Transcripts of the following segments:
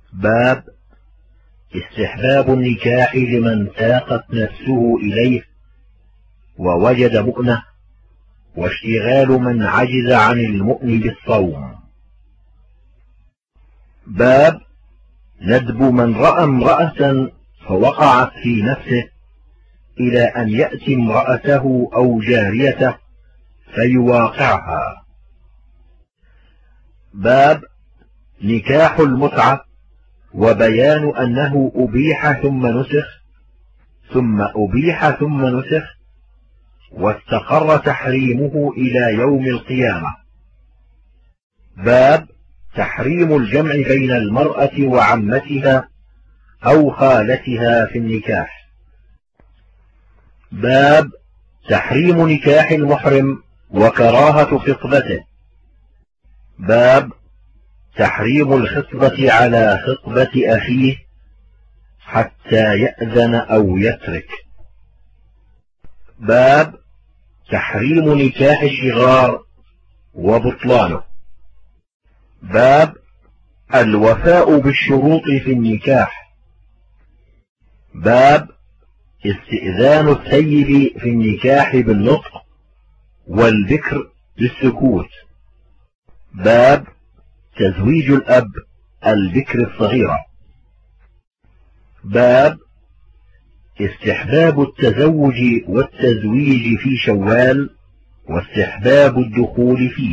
باب استحباب النكاح لمن تاقت نفسه إليه ووجد مؤنة، واشتغال من عجز عن المؤن بالصوم. باب ندب من رأى امرأة فوقعت في نفسه إلى أن يأتي امرأته أو جاريته فيواقعها. باب نكاح المتعة، وبيان أنه أبيح ثم نسخ، ثم أبيح ثم نسخ، واستقر تحريمه إلى يوم القيامة. باب تحريم الجمع بين المرأة وعمتها أو خالتها في النكاح. باب تحريم نكاح المحرم وكراهة خطبته. باب تحريم الخطبة على خطبة أخيه حتى يأذن أو يترك. باب تحريم نكاح الشغار وبطلانه. باب الوفاء بالشروط في النكاح. باب استئذان الثيب في النكاح بالنطق والبكر بالسكوت. باب تزويج الأب البكر الصغيرة. باب استحباب التزوج والتزويج في شوال واستحباب الدخول فيه.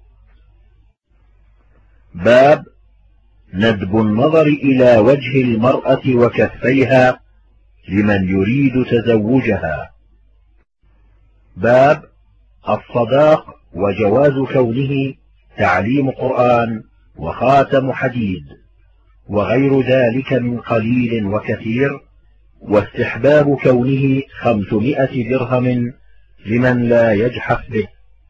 باب ندب النظر إلى وجه المرأة وكفيها لمن يريد تزوجها. باب الصداق وجواز كونه تعليم قرآن وخاتم حديد وغير ذلك من قليل وكثير، واستحباب كونه 500 درهم لمن لا يجحف به.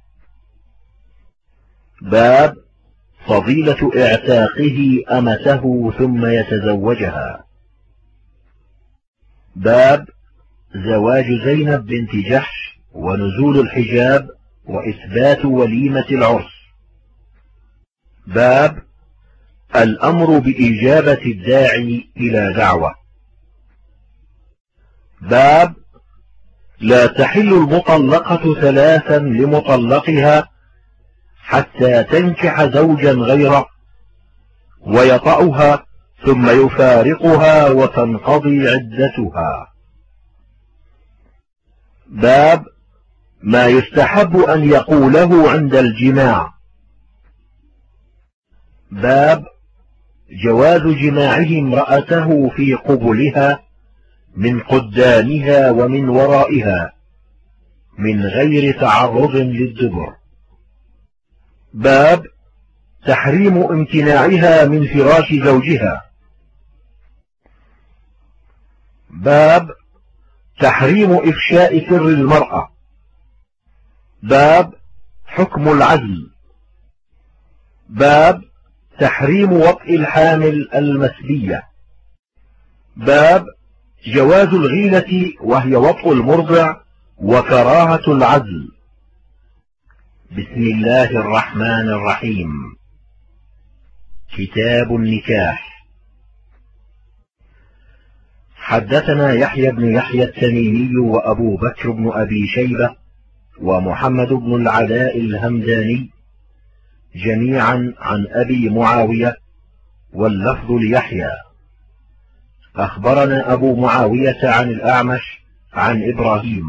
باب فضيلة اعتاقه أمته ثم يتزوجها. باب زواج زينب بنت جحش ونزول الحجاب وإثبات وليمة العرس. باب الأمر بإجابة الداعي إلى دعوة. باب لا تحل المطلقة 3 لمطلقها حتى تنكح زوجا غيره ويطأها ثم يفارقها وتنقضي عدتها. باب ما يستحب أن يقوله عند الجماع. باب جواز جماعه امرأته في قبلها من قدامها ومن ورائها من غير تعرض للدبر. باب تحريم امتناعها من فراش زوجها. باب تحريم إفشاء سر المرأة. باب حكم العزل. باب تحريم وطئ الحامل المسبية. باب جواز الغيلة وهي وطئ المرضع وكراهة العزل. بسم الله الرحمن الرحيم. كتاب النكاح. حدثنا يحيى بن يحيى التميمي وأبو بكر بن أبي شيبة ومحمد بن العلاء الهمداني جميعا عن أبي معاوية، واللفظ ليحيى. أخبرنا أبو معاوية عن الأعمش عن إبراهيم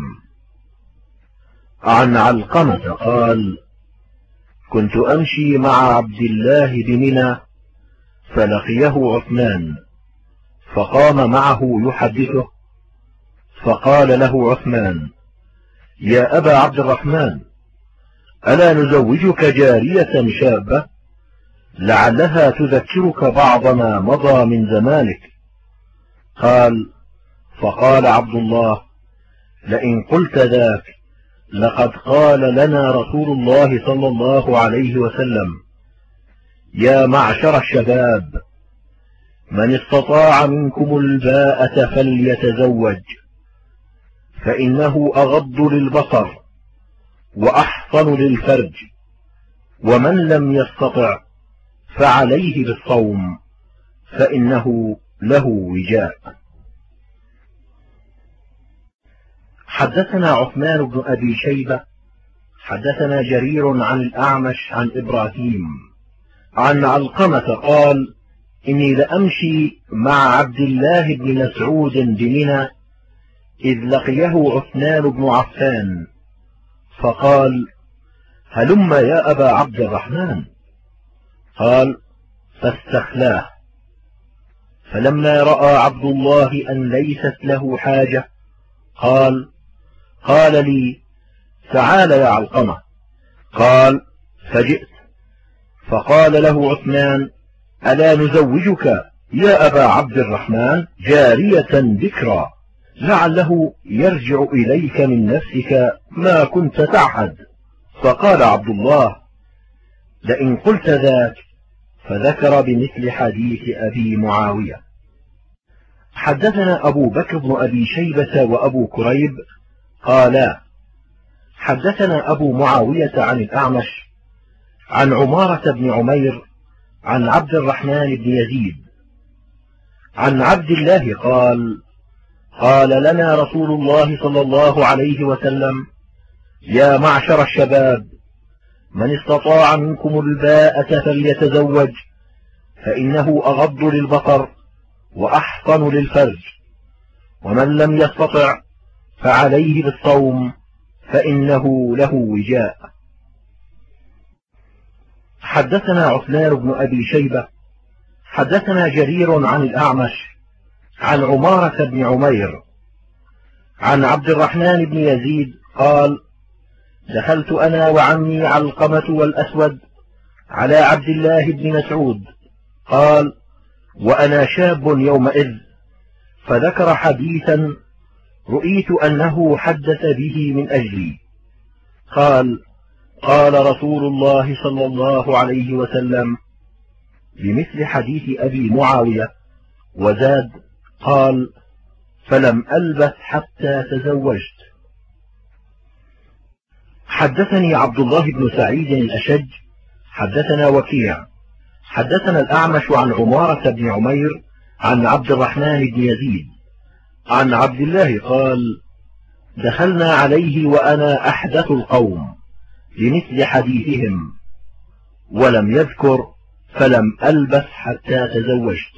عن علقمة قال: كنت أمشي مع عبد الله بمنى فلقيه عثمان فقام معه يحدثه، فقال له عثمان: يا أبا عبد الرحمن، ألا نزوجك جارية شابة لعلها تذكرك بعض ما مضى من زمانك؟ قال: فقال عبد الله: لئن قلت ذاك لقد قال لنا رسول الله صلى الله عليه وسلم: يا معشر الشباب، من استطاع منكم الباءة فليتزوج، فإنه أغض للبصر وأحصن فإنه له وجاء. حدثنا عثمان بن أبي شيبة حدثنا جرير عن الأعمش عن إبراهيم عن علقمة قال: إني لأمشي مع عبد الله بن مسعود بمنى إذ لقيه عثمان بن عفان فقال: هلم يا أبا عبد الرحمن. قال: فاستخلاه. فلما رأى عبد الله أن ليست له حاجة قال لي: تعال يا علقمة. قال: فجئت. فقال له عثمان: ألا نزوجك يا أبا عبد الرحمن جارية ذكرى لعله يرجع إليك من نفسك ما كنت تعهد. فقال عبد الله: لئن قلت ذاك. فذكر بمثل حديث أبي معاوية. حدثنا أبو بكر بن أبي شيبة وأبو كريب قالا: حدثنا أبو معاوية عن الأعمش عن عمارة بن عمير عن عبد الرحمن بن يزيد عن عبد الله قال لنا رسول الله صلى الله عليه وسلم: يا معشر الشباب، من استطاع منكم الباءة فليتزوج، فإنه أغض للبصر وأحصن للفرج، ومن لم يستطع فعليه بالصوم فإنه له وجاء. حدثنا عثمان بن أبي شيبة حدثنا جرير عن الأعمش عن عمارة بن عمير عن عبد الرحمن بن يزيد قال: دخلت أنا وعمي علقمة والأسود على عبد الله بن مسعود قال: وأنا شاب يومئذ، فذكر حديثا رؤيت أنه حدث به من أجلي. قال رسول الله صلى الله عليه وسلم بمثل حديث أبي معاوية، وزاد قال: فلم ألبث حتى تزوجت. حدثني عبد الله بن سعيد الأشج حدثنا وكيع حدثنا الأعمش عن عمارة بن عمير عن عبد الرحمن بن يزيد عن عبد الله قال: دخلنا عليه وأنا أحدث القوم لمثل حديثهم، ولم يذكر فلم ألبث حتى تزوجت.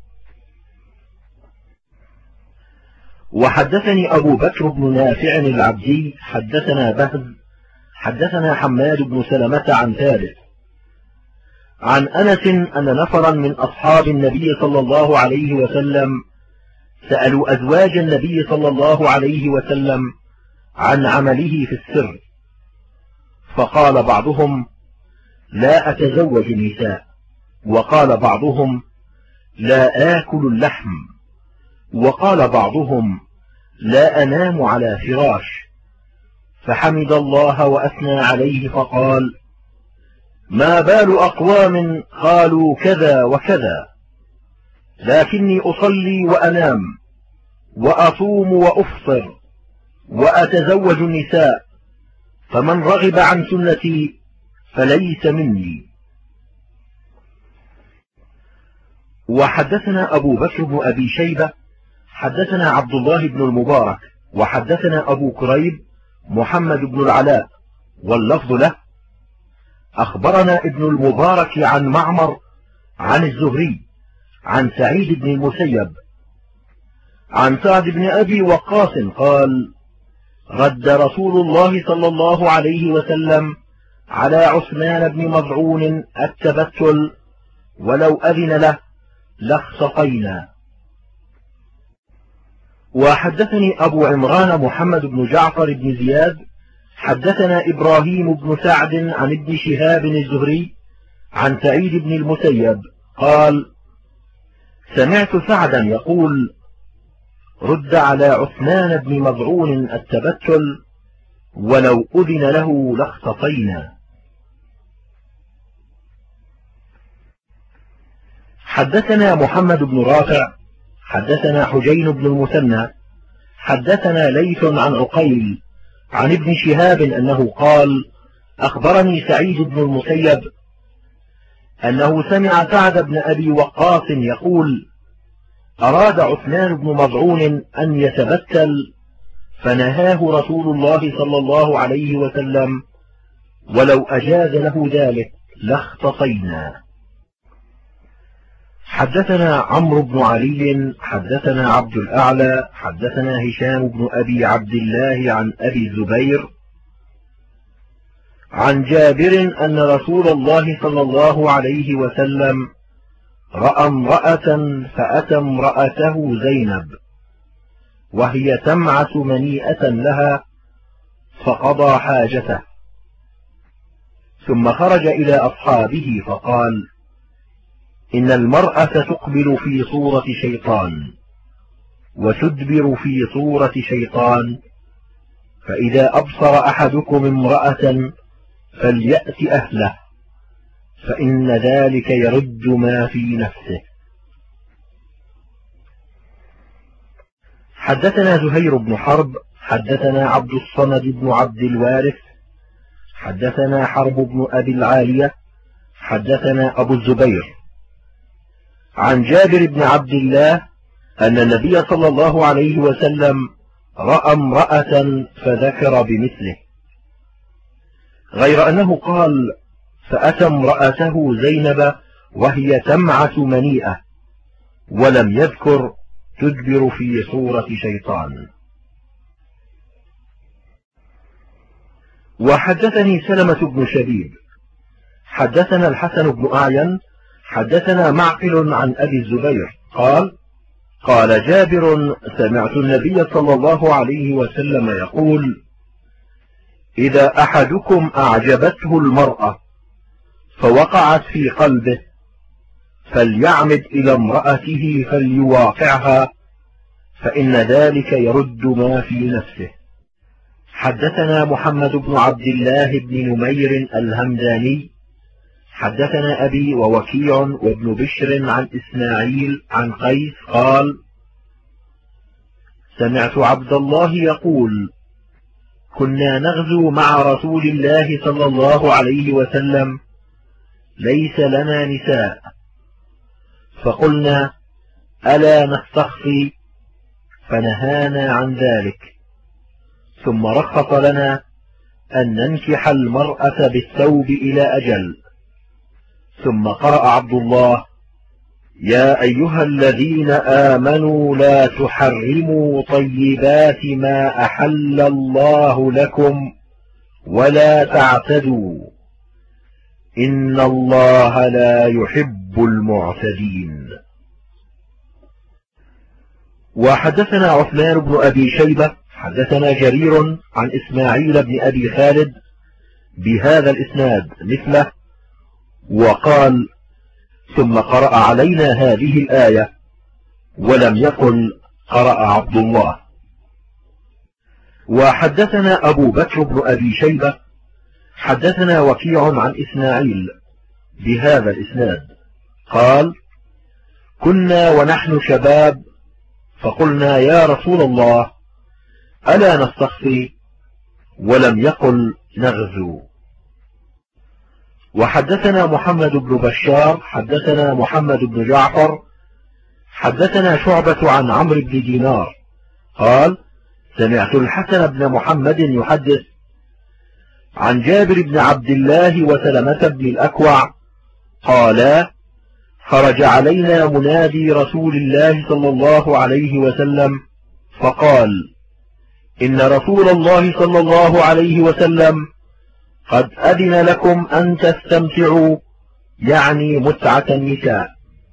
وحدثني أبو بكر بن نافع العبدي حدثنا بهز حدثنا حماد بن سلمة عن ثابت عن أنس أن نفرا من أصحاب النبي صلى الله عليه وسلم سألوا أزواج النبي صلى الله عليه وسلم عن عمله في السر، فقال بعضهم: لا أتزوج النساء، وقال بعضهم: لا آكل اللحم، وقال بعضهم: لا أنام على فراش. فحمد الله وأثنى عليه فقال: ما بال أقوام قالوا كذا وكذا، لكني أصلي وأنام وأصوم وأفطر وأتزوج النساء، فمن رغب عن سنتي فليس مني. وحدثنا أبو بكر بن أبي شيبة حدثنا عبد الله بن المبارك وحدثنا أبو كريب محمد بن العلاء واللفظ له: أخبرنا ابن المبارك عن معمر عن الزهري عن سعيد بن المسيب عن سعد بن أبي وقاص قال: رد رسول الله صلى الله عليه وسلم على عثمان بن مظعون التبتل، ولو أذن له لاختصينا. وحدثني أبو عمران محمد بن جعفر بن زياد حدثنا إبراهيم بن سعد عن ابن شهاب الزهري عن سعيد بن المسيب قال: سمعت سعدا يقول: رد على عثمان بن مظعون التبتل، ولو أذن له لاختصينا. حدثنا محمد بن رافع حدثنا حجين بن المثنى حدثنا ليث عن عقيل عن ابن شهاب أنه قال: أخبرني سعيد بن المسيب أنه سمع سعد بن أبي وقاص يقول: أراد عثمان بن مظعون أن يتبتل فنهاه رسول الله صلى الله عليه وسلم، ولو أجاز له ذلك لاختصينا. حدثنا عمرو بن علي حدثنا عبد الأعلى حدثنا هشام بن أبي عبد الله عن أبي الزبير عن جابر أن رسول الله صلى الله عليه وسلم رأى امرأة فأتى امرأته زينب وهي تمعس منيئة لها فقضى حاجته، ثم خرج إلى أصحابه فقال: إن المرأة تقبل في صورة شيطان وتدبر في صورة شيطان، فإذا أبصر أحدكم امرأة فليأت أهله، فإن ذلك يرد ما في نفسه. حدثنا زهير بن حرب حدثنا عبد الصمد بن عبد الوارث حدثنا حرب بن أبي العالية حدثنا أبو الزبير عن جابر بن عبد الله أن النبي صلى الله عليه وسلم رأى امرأة فذكر بمثله، غير أنه قال: فأتى امرأته زينب وهي تمعس منيئة، ولم يذكر تدبر في صورة شيطان. وحدثني سلمة بن شبيب حدثنا الحسن بن أعين حدثنا معقل عن أبي الزبير قال جابر: سمعت النبي صلى الله عليه وسلم يقول: إذا أحدكم أعجبته المرأة فوقعت في قلبه فليعمد إلى امرأته فليواقعها، فإن ذلك يرد ما في نفسه. حدثنا محمد بن عبد الله بن نمير الهمداني حدثنا أبي ووكيع وابن بشر عن إسماعيل عن قيس قال: سمعت عبد الله يقول: كنا نغزو مع رسول الله صلى الله عليه وسلم ليس لنا نساء، فقلنا: ألا نستخفي؟ فنهانا عن ذلك، ثم رخص لنا أن ننكح المرأة بالثوب إلى أجل. ثم قرأ عبد الله: يا أيها الذين آمنوا لا تحرموا طيبات ما أحل الله لكم ولا تعتدوا إن الله لا يحب المعتدين. وحدثنا عثمان بن أبي شيبة حدثنا جرير عن إسماعيل بن أبي خالد بهذا الإسناد مثله، وقال: ثم قرأ علينا هذه الآية، ولم يقل قرأ عبد الله. وحدثنا أبو بكر بن أبي شيبة حدثنا وكيع عن إسماعيل بهذا الإسناد قال: كنا ونحن شباب فقلنا: يا رسول الله، ألا نستخفي؟ ولم يقل نغزو. وحدثنا محمد بن بشار حدثنا محمد بن جعفر حدثنا شعبة عن عمرو بن دينار قال: سمعت الحسن بن محمد يحدث عن جابر بن عبد الله وسلمة بن الأكوع قالا: خرج علينا منادي رسول الله صلى الله عليه وسلم فقال: إن رسول الله صلى الله عليه وسلم قد أذن لكم أن تستمتعوا، يعني متعة النساء.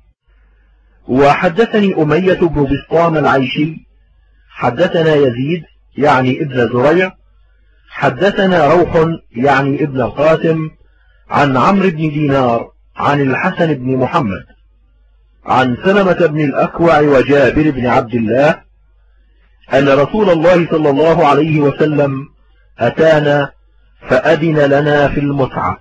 وحدثني أمية بن بسطام العيشي حدثنا يزيد يعني ابن زريع حدثنا روح يعني ابن القاسم عن عمرو بن دينار عن الحسن بن محمد عن سلمة بن الأكوع وجابر بن عبد الله أن رسول الله صلى الله عليه وسلم أتانا فأذن لنا في المتعة.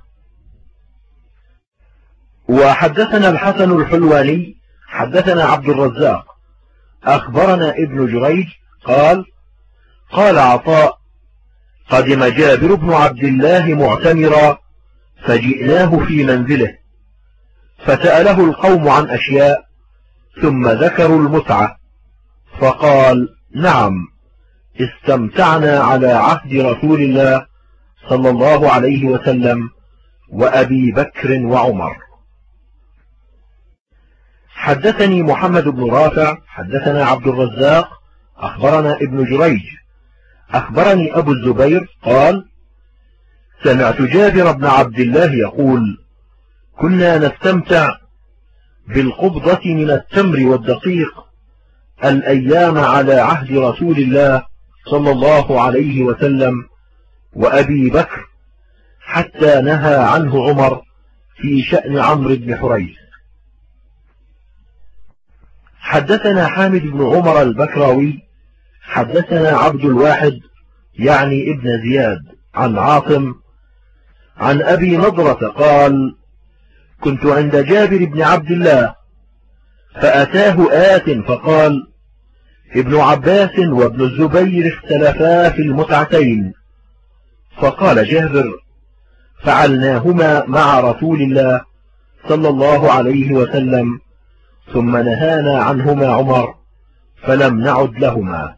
وحدثنا الحسن الحلواني حدثنا عبد الرزاق أخبرنا ابن جريج قال عطاء: قدم جابر بن عبد الله معتمرا فجئناه في منزله، فسأله القوم عن أشياء ثم ذكروا المتعة، فقال: نعم، استمتعنا على عهد رسول الله صلى الله عليه وسلم وأبي بكر وعمر. حدثني محمد بن رافع حدثنا عبد الرزاق أخبرنا ابن جريج أخبرني أبو الزبير قال: سمعت جابر بن عبد الله يقول: كنا نستمتع بالقبضة من التمر والدقيق الأيام على عهد رسول الله صلى الله عليه وسلم وأبي بكر، حتى نهى عنه عمر في شأن عمرو بن حريث. حدثنا حامد بن عمر البكراوي حدثنا عبد الواحد يعني ابن زياد عن عاصم عن أبي نضرة قال: كنت عند جابر بن عبد الله فأتاه آت فقال: ابن عباس وابن الزبير اختلفا في المتعتين. فقال جابر: فعلناهما مع رسول الله صلى الله عليه وسلم، ثم نهانا عنهما عمر فلم نعد لهما.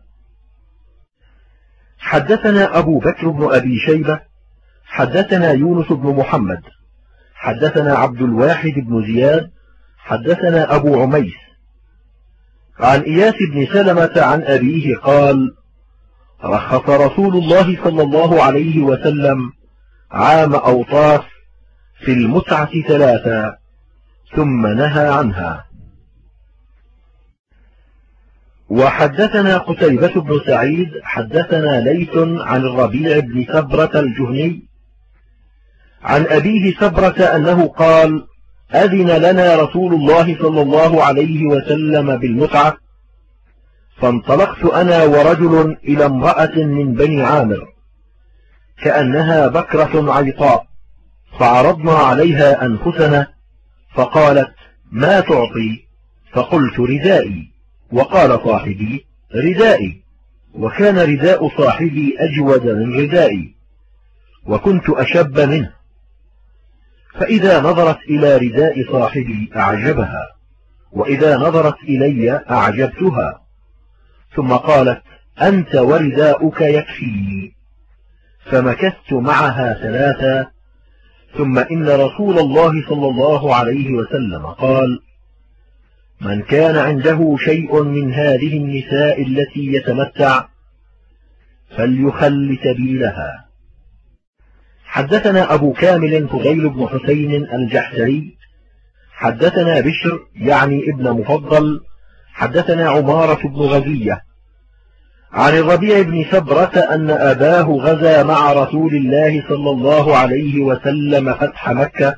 حدثنا أبو بكر بن أبي شيبة حدثنا يونس بن محمد حدثنا عبد الواحد بن زياد حدثنا أبو عميس عن إياس بن سلمة عن أبيه قال: رخص رسول الله صلى الله عليه وسلم عام أوطاس في المتعة 3 ثم نهى عنها. وحدثنا قتيبة بن سعيد حدثنا ليث عن الربيع بن سبرة الجهني عن أبيه سبرة أنه قال: أذن لنا رسول الله صلى الله عليه وسلم بالمتعة، فانطلقت أنا ورجل إلى امرأة من بني عامر كأنها بكرة عيطاء، فعرضنا عليها أنفسنا، فقالت: ما تعطي؟ فقلت: ردائي. وقال صاحبي: ردائي. وكان رداء صاحبي أجود من ردائي، وكنت أشب منه، فإذا نظرت إلى رداء صاحبي أعجبها، وإذا نظرت إلي أعجبتها، ثم قالت: أنت ورداؤك يكفي. فمكثت معها 3، ثم إن رسول الله صلى الله عليه وسلم قال: من كان عنده شيء من هذه النساء التي يتمتع فليخل سبيلها. حدثنا أبو كامل فضيل بن حسين الجحدري حدثنا بشر يعني ابن مفضل حدثنا عمارة بن غزية عن الربيع بن سبرة أن أباه غزا مع رسول الله صلى الله عليه وسلم فتح مكة.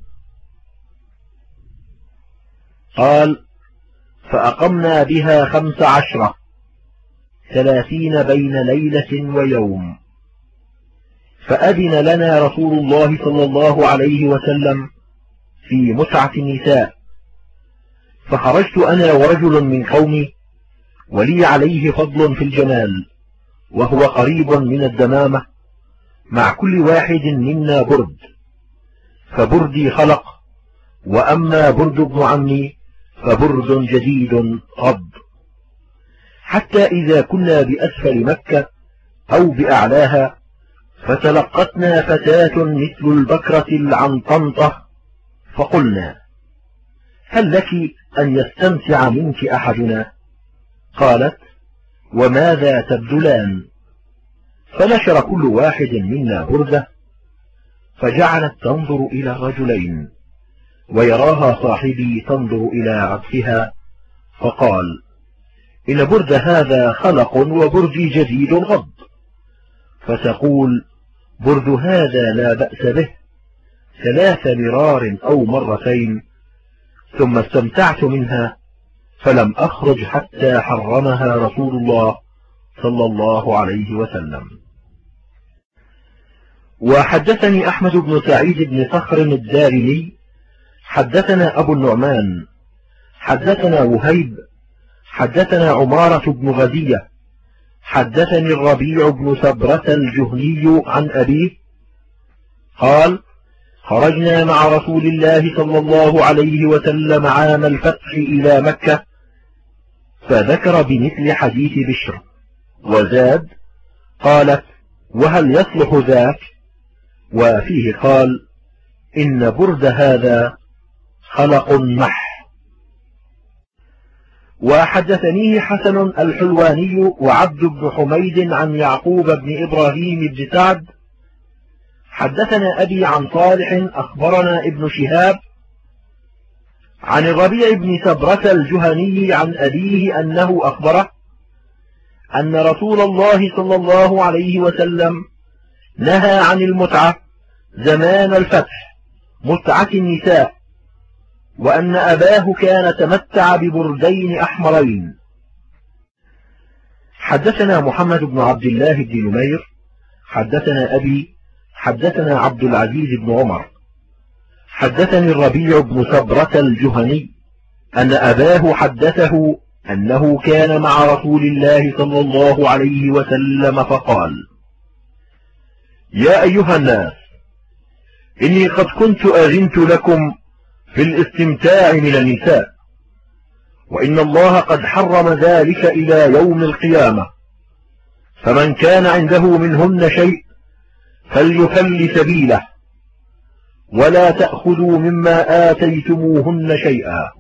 قال: فأقمنا بها 15 30 بين ليلة ويوم، فأذن لنا رسول الله صلى الله عليه وسلم في متعة النساء، فخرجت أنا ورجل من قومي ولي عليه فضل في الجمال، وهو قريب من الدمامة، مع كل واحد منا برد، فبردي خلق، وأما برد ابن عمي فبرد جديد قض، حتى إذا كنا بأسفل مكة أو بأعلاها فتلقتنا فتاة مثل البكرة العنطنطة، فقلنا: هل لك أن يستمتع منك أحدنا؟ قالت: وماذا تبذلان؟ فنشر كل واحد منا بردة، فجعلت تنظر إلى الرجلين، ويراها صاحبي تنظر إلى عطفها، فقال: إن برد هذا خلق وبردي جديد غض، فتقول: برد هذا لا بأس به 3 مرار أو مرتين، ثم استمتعت منها فلم أخرج حتى حرمها رسول الله صلى الله عليه وسلم. وحدثني أحمد بن سعيد بن صخر الدارمي حدثنا أبو النعمان حدثنا وهيب حدثنا عمارة بن غزية حدثني الربيع بن سبرة الجهني عن أبيه قال: خرجنا مع رسول الله صلى الله عليه وسلم عام الفتح إلى مكة، فذكر بمثل حديث بشر، وزاد قالت: وهل يصلح ذاك؟ وفيه قال: إن برد هذا خلق مح. وحدثنيه حسن الحلواني وعبد بن حميد عن يعقوب بن إبراهيم بن سعد حدثنا أبي عن صالح أخبرنا ابن شهاب عن الربيع بن سبرة الجهني عن أبيه أنه أخبره أن رسول الله صلى الله عليه وسلم نهى عن المتعة زمان الفتح، متعة النساء، وأن أباه كان تمتع ببردين أحمرين. حدثنا محمد بن عبد الله بن نمير حدثنا أبي حدثنا عبد العزيز بن عمر حدثني الربيع بن سبرة الجهني أن أباه حدثه أنه كان مع رسول الله صلى الله عليه وسلم فقال: يا أيها الناس، إني قد كنت أذنت لكم في الاستمتاع من النساء، وإن الله قد حرم ذلك إلى يوم القيامة، فمن كان عنده منهن شيء فليخل سبيله، ولا تأخذوا مما آتيتموهن شيئا.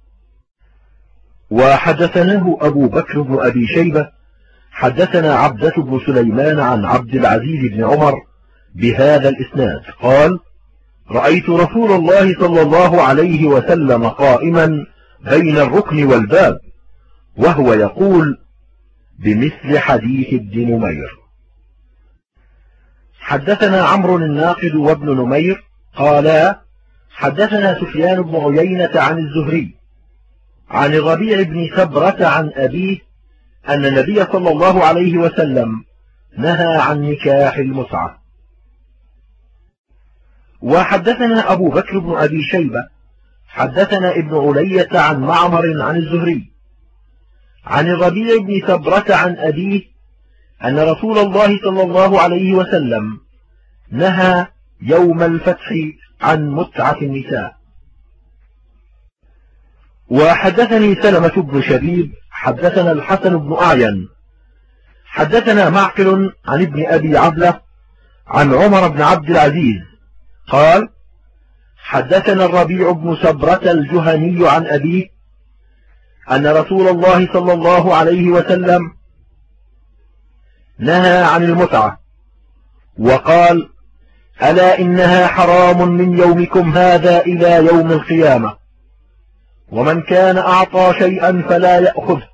وحدثناه أبو بكر بن أبي شيبة حدثنا عبدة بن سليمان عن عبد العزيز بن عمر بهذا الإسناد قال: رأيت رسول الله صلى الله عليه وسلم قائما بين الركن والباب وهو يقول بمثل حديث ابن نمير. حدثنا عمرو الناقد وابن نمير قالا: حدثنا سفيان بن عيينة عن الزهري عن الربيع بن سبرة عن أبيه أن النبي صلى الله عليه وسلم نهى عن نكاح المتعة. وحدثنا أبو بكر بن أبي شيبة حدثنا ابن علية عن معمر عن الزهري عن الربيع بن سبرة عن أبيه أن رسول الله صلى الله عليه وسلم نهى يوم الفتح عن متعة النساء. وحدثني سلمة بن شبيب حدثنا الحسن بن أعين حدثنا معقل عن ابن أبي عبلة عن عمر بن عبد العزيز قال: حدثنا الربيع بن سبرة الجهني عن أبيه أن رسول الله صلى الله عليه وسلم نهى عن المتعة، وقال: ألا إنها حرام من يومكم هذا إلى يوم القيامة، ومن كان أعطى شيئا فلا يأخذه.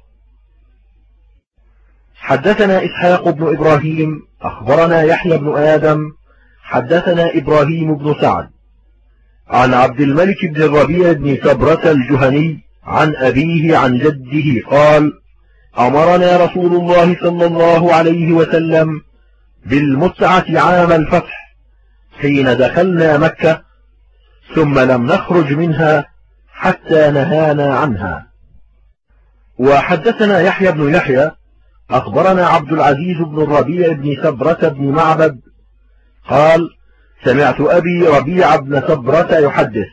حدثنا إسحاق بن إبراهيم أخبرنا يحيى بن آدم حدثنا إبراهيم بن سعد عن عبد الملك بن الربيع بن سبرة الجهني عن أبيه عن جده قال: أمرنا رسول الله صلى الله عليه وسلم بالمتعة عام الفتح حين دخلنا مكة، ثم لم نخرج منها حتى نهانا عنها. وحدثنا يحيى بن يحيى أخبرنا عبد العزيز بن الربيع بن سبرة بن معبد قال: سمعت أبي ربيع بن سبرة يحدث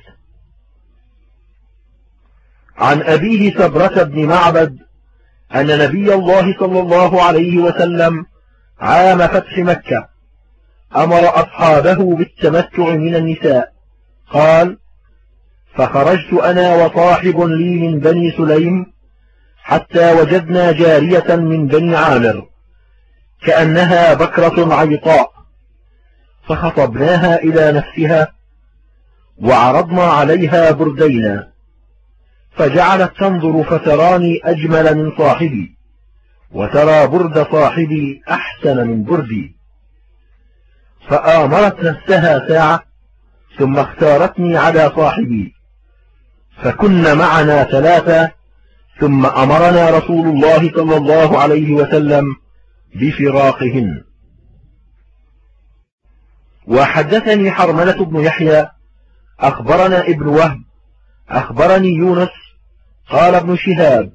عن أبيه سبرة بن معبد أن نبي الله صلى الله عليه وسلم عام فتح مكة أمر أصحابه بالتمتع من النساء. قال: فخرجت أنا وصاحب لي من بني سليم حتى وجدنا جارية من بني عامر كأنها بكرة عيطاء، فخطبناها إلى نفسها وعرضنا عليها بردينا، فجعلت تنظر فتراني أجمل من صاحبي، وترى برد صاحبي أحسن من بردي، فآمرت نفسها ساعة ثم اختارتني على صاحبي، فكن معنا ثلاثة، ثم أمرنا رسول الله صلى الله عليه وسلم بفراقهن. وحدثني حرملة بن يحيى أخبرنا ابن وهب أخبرني يونس قال ابن شهاب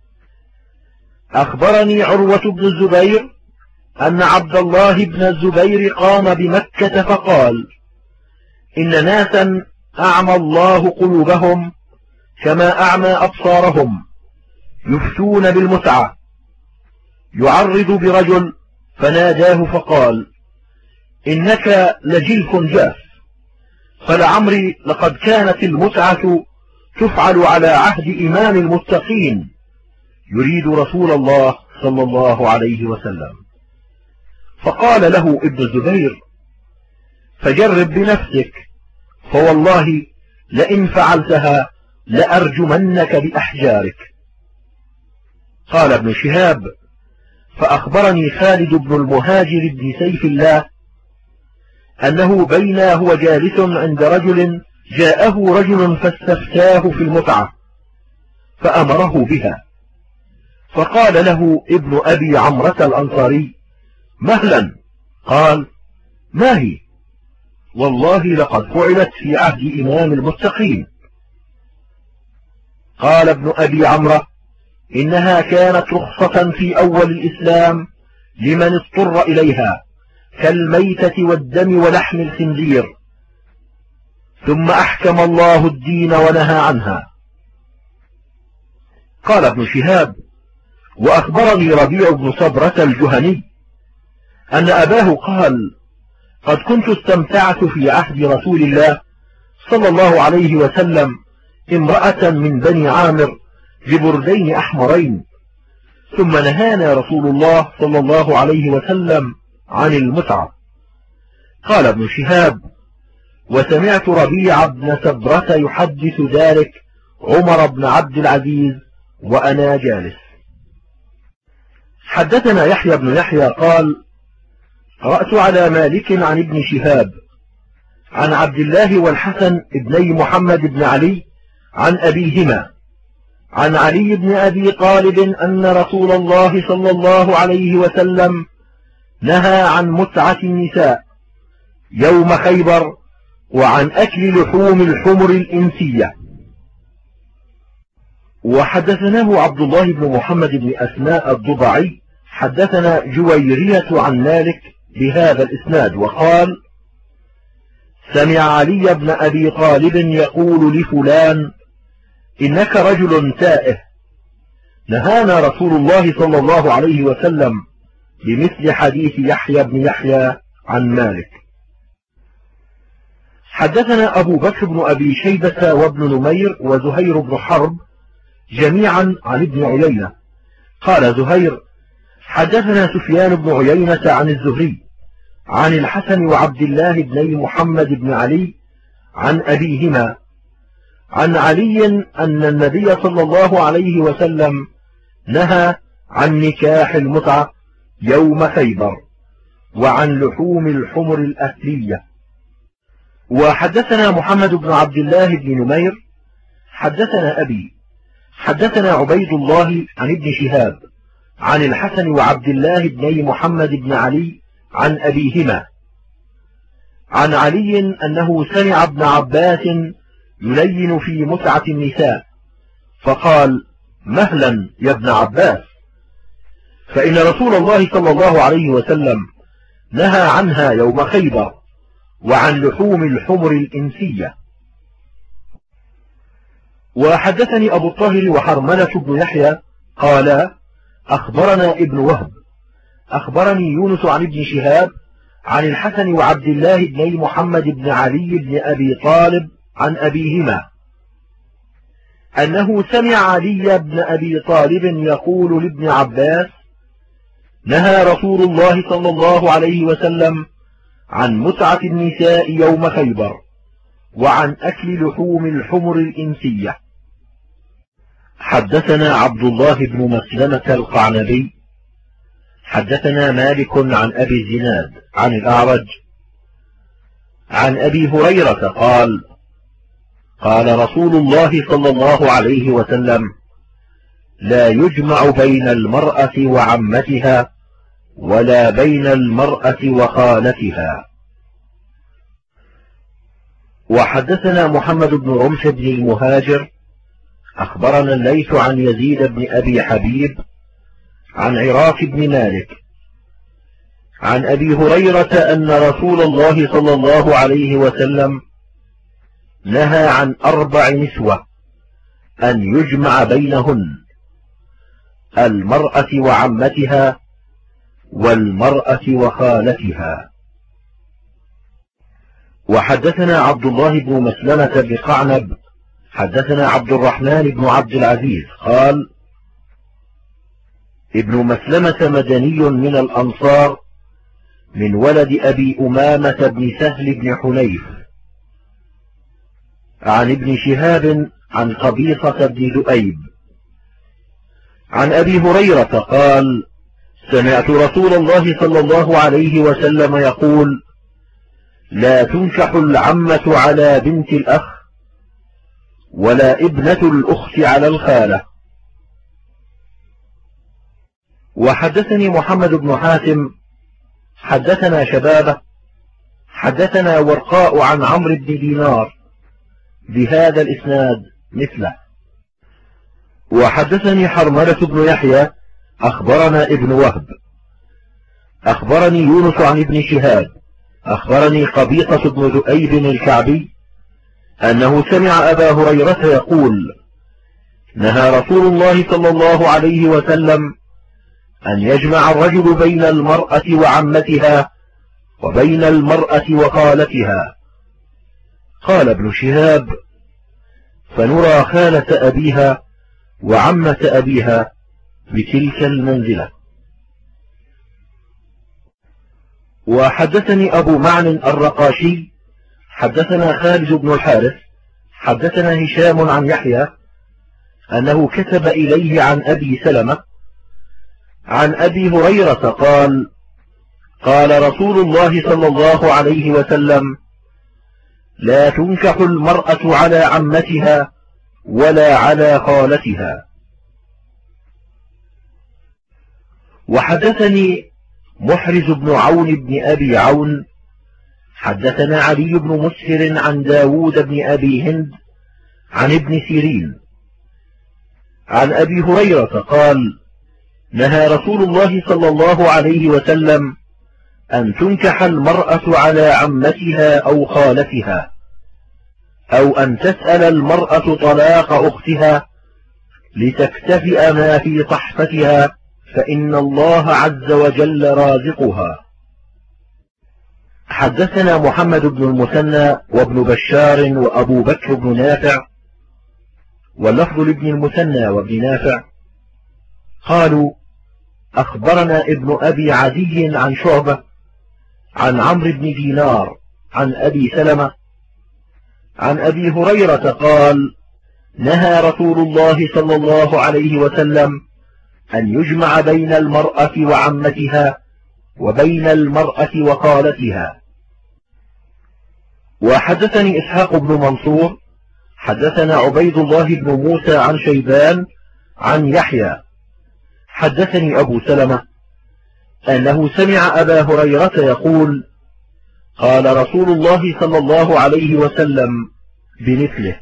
أخبرني عروة بن الزبير أن عبد الله بن الزبير قام بمكة فقال: إن ناسا أعمى الله قلوبهم كما أعمى أبصارهم يفتون بالمتعة. يعرض برجل فناداه فقال: إنك لجلف جاف، فلعمري لقد كانت المتعة تفعل على عهد إمام المتقين، يريد رسول الله صلى الله عليه وسلم. فقال له ابن الزبير: فجرب بنفسك، فوالله لئن فعلتها لأرجمنك بأحجارك. قال ابن شهاب: فأخبرني خالد بن المهاجر بن سيف الله أنه بينا هو جالس عند رجل جاءه رجل فاستفتاه في المتعة فأمره بها، فقال له ابن أبي عمرة الأنصاري: مهلا. قال: ما هي؟ والله لقد فعلت في عهد إمام المتقين. قال ابن أبي عمرة: إنها كانت رخصة في أول الإسلام لمن اضطر إليها كالميتة والدم ولحم الخنزير، ثم أحكم الله الدين ونهى عنها. قال ابن شهاب: وأخبرني ربيع بن صبرة الجهني أن أباه قال: قد كنت استمتعت في عهد رسول الله صلى الله عليه وسلم امرأة من بني عامر ببردين أحمرين، ثم نهانا رسول الله صلى الله عليه وسلم عن المتعة. قال ابن شهاب: وسمعت ربيع بن صبرة يحدث ذلك عمر بن عبد العزيز وأنا جالس. حدثنا يحيى بن يحيى قال: قرأت على مالك عن ابن شهاب عن عبد الله والحسن ابني محمد بن علي عن أبيهما عن علي بن أبي طالب أن رسول الله صلى الله عليه وسلم نهى عن متعة النساء يوم خيبر وعن أكل لحوم الحمر الإنسية. وحدثناه عبد الله بن محمد بن أسماء الضبعي حدثنا جويرية عن مالك بهذا الإسناد وقال: سمع علي بن أبي طالب يقول لفلان: إنك رجل تائه، نهانا رسول الله صلى الله عليه وسلم بمثل حديث يحيى بن يحيى عن مالك. حدثنا أبو بكر بن أبي شيبة وابن نمير وزهير بن حرب جميعا عن ابن عيينة. قال زهير: حدثنا سفيان بن عيينة عن الزهري عن الحسن وعبد الله بن محمد بن علي عن أبيهما عن علي أن النبي صلى الله عليه وسلم نهى عن نكاح المتعة يوم خيبر وعن لحوم الحمر الأهلية. وحدثنا محمد بن عبد الله بن نمير حدثنا أبي حدثنا عبيد الله عن ابن شهاب عن الحسن وعبد الله بن محمد بن علي عن أبيهما عن علي أنه سمع ابن عباس يلين في متعة النساء فقال: مهلا يا ابن عباس، فإن رسول الله صلى الله عليه وسلم نهى عنها يوم خيبر وعن لحوم الحمر الإنسية. وحدثني أبو الطاهر وحرملة بن يحيى قال: أخبرنا ابن وهب أخبرني يونس عن ابن شهاب عن الحسن وعبد الله بن محمد بن علي بن أبي طالب عن أبيهما أنه سمع علي بن أبي طالب يقول لابن عباس: نهى رسول الله صلى الله عليه وسلم عن متعة النساء يوم خيبر وعن أكل لحوم الحمر الإنسية. حدثنا عبد الله بن مسلمة القعنبي حدثنا مالك عن أبي الزناد عن الأعرج عن أبي هريرة قال: قال رسول الله صلى الله عليه وسلم: لا يجمع بين المرأة وعمتها ولا بين المرأة وخالتها. وحدثنا محمد بن رمح بن المهاجر أخبرنا الليث عن يزيد بن أبي حبيب عن عراك بن مالك عن أبي هريرة أن رسول الله صلى الله عليه وسلم نهى عن 4 نسوة أن يجمع بينهن: المرأة وعمتها، والمرأة وخالتها. وحدثنا عبد الله بن مسلمة بن قعنب حدثنا عبد الرحمن بن عبد العزيز قال: ابن مسلمة مدني من الأنصار، من ولد أبي أمامة بن سهل بن حنيف، عن ابن شهاب عن قبيصة بن ذؤيب، عن أبي هريرة قال: سمعت رسول الله صلى الله عليه وسلم يقول: لا تنكح العمة على بنت الأخ، ولا ابنة الأخت على الخالة. وحدثني محمد بن حاتم حدثنا شبابه حدثنا ورقاء عن عمرو بن دينار بهذا الإسناد مثله. وحدثني حرملة بن يحيى أخبرنا ابن وهب أخبرني يونس عن ابن شهاب أخبرني قبيصة بن ذؤيب الكعبي أنه سمع أبا هريرة يقول: نهى رسول الله صلى الله عليه وسلم أن يجمع الرجل بين المرأة وعمتها وبين المرأة وخالتها. قال ابن شهاب: فنرى خالة أبيها وعمة أبيها بتلك المنزلة. وحدثني أبو معن الرقاشي حدثنا خالد بن الحارث حدثنا هشام عن يحيى أنه كتب إليه عن أبي سلمة عن أبي هريرة قال: قال رسول الله صلى الله عليه وسلم: لا تنكح المرأة على عمتها ولا على خالتها. وحدثني محرز بن عون بن أبي عون حدثنا علي بن مسهر عن داود بن أبي هند عن ابن سيرين عن أبي هريرة قال: نهى رسول الله صلى الله عليه وسلم أن تنكح المرأة على عمتها أو خالتها، أو أن تسأل المرأة طلاق أختها لتكتفئ ما في صحفتها، فإن الله عز وجل رازقها. حدثنا محمد بن المثنى وابن بشار وأبو بكر بن نافع، واللفظ لابن المثنى وابن نافع قالوا: أخبرنا ابن أبي عدي عن شعبة عن عمرو بن دينار عن أبي سلمة عن أبي هريرة قال: نهى رسول الله صلى الله عليه وسلم أن يجمع بين المرأة وعمتها وبين المرأة وخالتها. وحدثني إسحاق بن منصور حدثنا عبيد الله بن موسى عن شيبان عن يحيى حدثني أبو سلمة أنه سمع أبا هريرة يقول: قال رسول الله صلى الله عليه وسلم بمثله.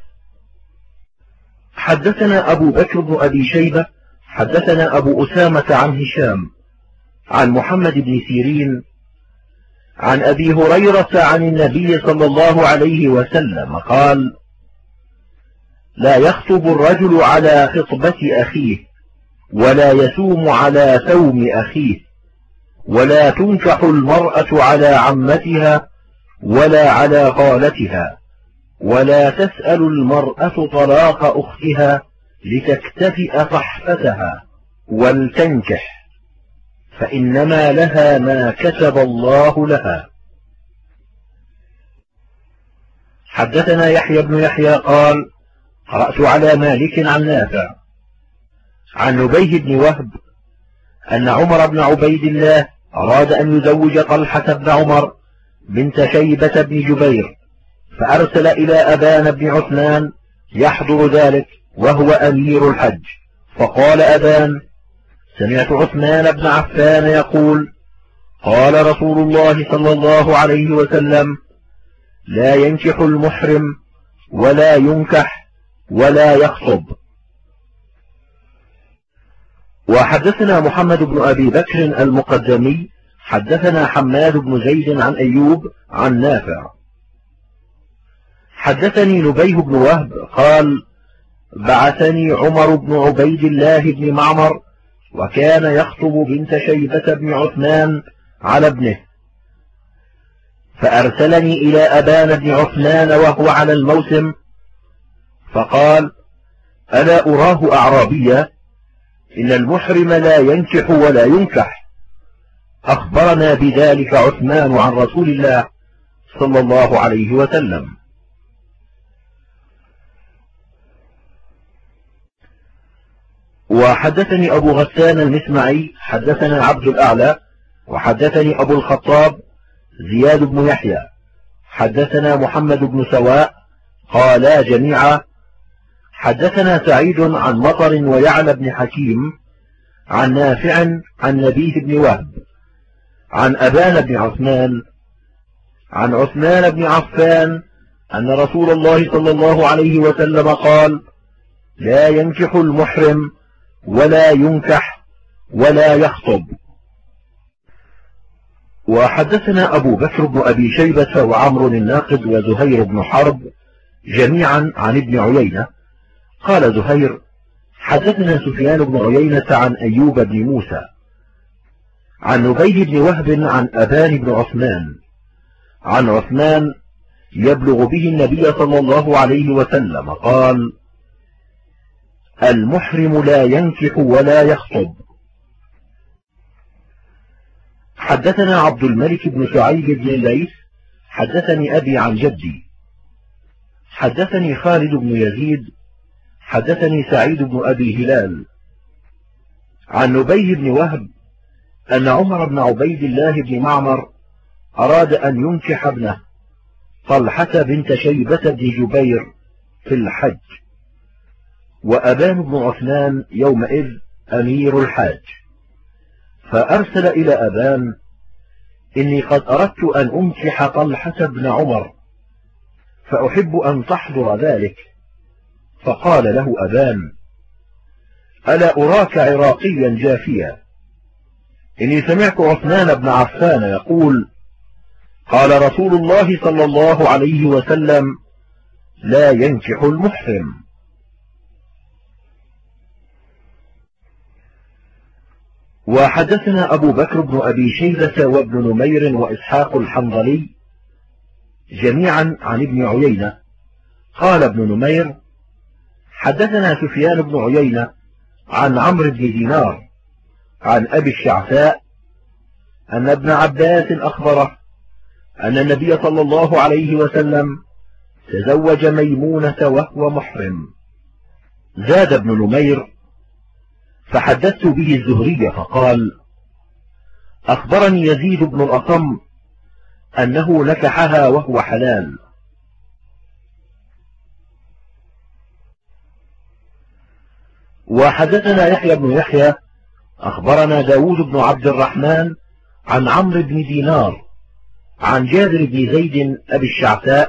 حدثنا أبو بكر بن أبي شيبة حدثنا أبو أسامة عن هشام عن محمد بن سيرين عن أبي هريرة عن النبي صلى الله عليه وسلم قال: لا يخطب الرجل على خطبة أخيه، ولا يسوم على ثوم أخيه، ولا تنكح المرأة على عمتها ولا على خالتها، ولا تسأل المرأة طلاق أختها لتكتفئ صحفتها، ولتنكح، فإنما لها ما كتب الله لها. حدثنا يحيى بن يحيى قال: قرأت على مالك عن نافع عن نبيه بن وهب أن عمر بن عبيد الله أراد أن يزوج طلحة بن عمر بنت شيبة بن جبير، فأرسل إلى أبان بن عثمان يحضر ذلك وهو أمير الحج، فقال أبان: سمعت عثمان بن عفان يقول: قال رسول الله صلى الله عليه وسلم: لا ينكح المحرم ولا ينكح ولا يخطب. وحدثنا محمد بن أبي بكر المقدمي حدثنا حماد بن زيد عن أيوب عن نافع حدثني نبيه بن وهب قال بعثني عمر بن عبيد الله بن معمر وكان يخطب بنت شيبة بن عثمان على ابنه، فأرسلني إلى أبان بن عثمان وهو على الموسم، فقال ألا أراه أعرابيا إن المحرم لا ينكح ولا ينكح. أخبرنا بذلك عثمان عن رسول الله صلى الله عليه وسلم. وحدثني أبو غسان المسمعي حدثنا عبد الأعلى وحدثني أبو الخطاب زياد بن يحيى حدثنا محمد بن سواء قالا جميعا حدثنا سعيد عن مطر ويعلى بن حكيم عن نافع عن نبيه بن وهب عن أبان بن عثمان عن عثمان بن عفان أن رسول الله صلى الله عليه وسلم قال لا ينكح المحرم ولا ينكح ولا يخطب. وحدثنا أبو بكر بن أبي شيبة وعمر الناقد وزهير بن حرب جميعا عن ابن عيينة قال زهير حدثنا سفيان بن عيينة عن أيوب بن موسى عن نبيه بن وهب عن أبان بن عثمان عن عثمان يبلغ به النبي صلى الله عليه وسلم قال المحرم لا ينكح ولا يخطب. حدثنا عبد الملك بن شعيب بن الليث حدثني أبي عن جدي حدثني خالد بن يزيد حدثني سعيد بن أبي هلال عن نبيه بن وهب أن عمر بن عبيد الله بن معمر أراد أن ينكح ابنه طلحة بنت شيبة بن جبير في الحج، وأبان بن عثمان يومئذ أمير الحاج، فأرسل إلى أبان إني قد أردت أن أنكح طلحة بن عمر فأحب أن تحضر ذلك. فقال له أبان ألا أراك عراقيا جافيا، إني سمعت عثمان بن عفان يقول قال رسول الله صلى الله عليه وسلم لا ينكح المحرم. وحدثنا أبو بكر بن أبي شيبة وابن نمير وإسحاق الحنظلي جميعا عن ابن عيينة قال ابن نمير حدثنا سفيان بن عيينة عن عمرو بن دينار عن أبي الشعثاء أن ابن عباس أخبره أن النبي صلى الله عليه وسلم تزوج ميمونة وهو محرم. زاد ابن نمير فحدثت به الزهري فقال أخبرني يزيد بن الأصم أنه نكحها وهو حلال. وحدثنا يحيى بن يحيى أخبرنا داود بن عبد الرحمن عن عمرو بن دينار عن جابر بن زيد أبي الشعثاء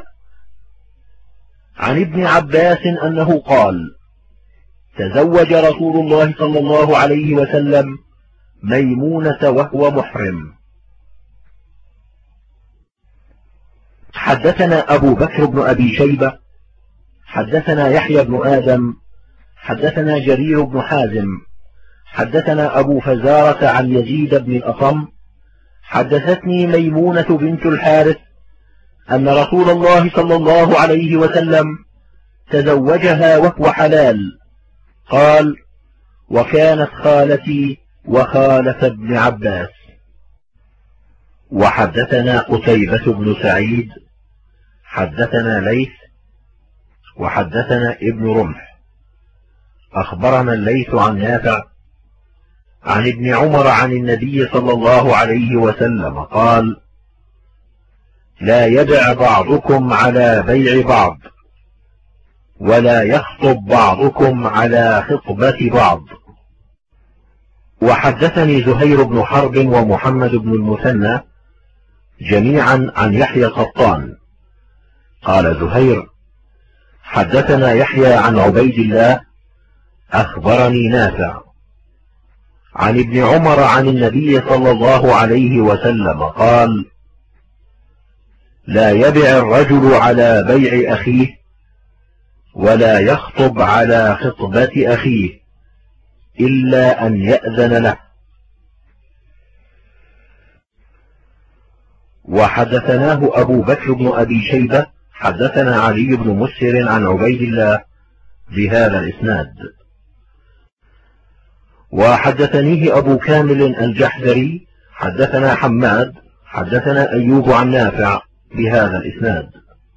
عن ابن عباس أنه قال تزوج رسول الله صلى الله عليه وسلم ميمونة وهو محرم. حدثنا أبو بكر بن أبي شيبة حدثنا يحيى بن آدم حدثنا جرير بن حازم حدثنا أبو فزارة عن يزيد بن الأصم حدثتني ميمونة بنت الحارث أن رسول الله صلى الله عليه وسلم تزوجها وهو حلال. قال وكانت خالتي وخالة ابن عباس. وحدثنا قتيبة بن سعيد حدثنا ليث وحدثنا ابن رمح أخبرنا الليث عن نافع عن ابن عمر عن النبي صلى الله عليه وسلم قال لا يدع بعضكم على بيع بعض ولا يخطب بعضكم على خطبة بعض. وحدثني زهير بن حرب ومحمد بن المثنى جميعا عن يحيى القطان قال زهير حدثنا يحيى عن عبيد الله أخبرني نافع عن ابن عمر عن النبي صلى الله عليه وسلم قال لا يبع الرجل على بيع أخيه ولا يخطب على خطبة أخيه إلا أن يأذن له. وحدثناه أبو بكر بن أبي شيبة حدثنا علي بن مسهر عن عبيد الله بهذا الإسناد. وحدثنيه أبو كامل الجحدري حدثنا حماد حدثنا أيوب عن نافع بهذا الإسناد.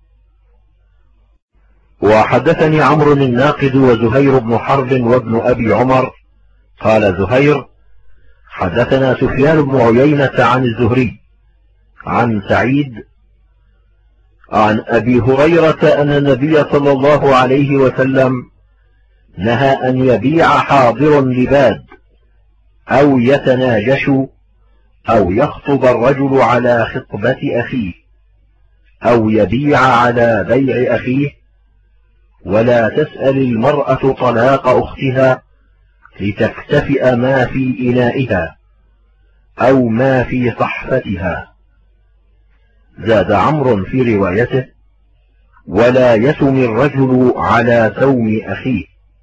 وحدثني عمرو الناقد وزهير بن حرب وابن أبي عمر قال زهير حدثنا سفيان بن عيينة عن الزهري عن سعيد عن أبي هريرة أن النبي صلى الله عليه وسلم نهى أن يبيع حاضر لباد أو يتناجش أو يخطب الرجل على خطبة أخيه أو يبيع على بيع أخيه، ولا تسأل المرأة طلاق أختها لتكتفئ ما في إنائها أو ما في صحفتها. زاد عمرو في روايته ولا يسم الرجل على سوم أخيه.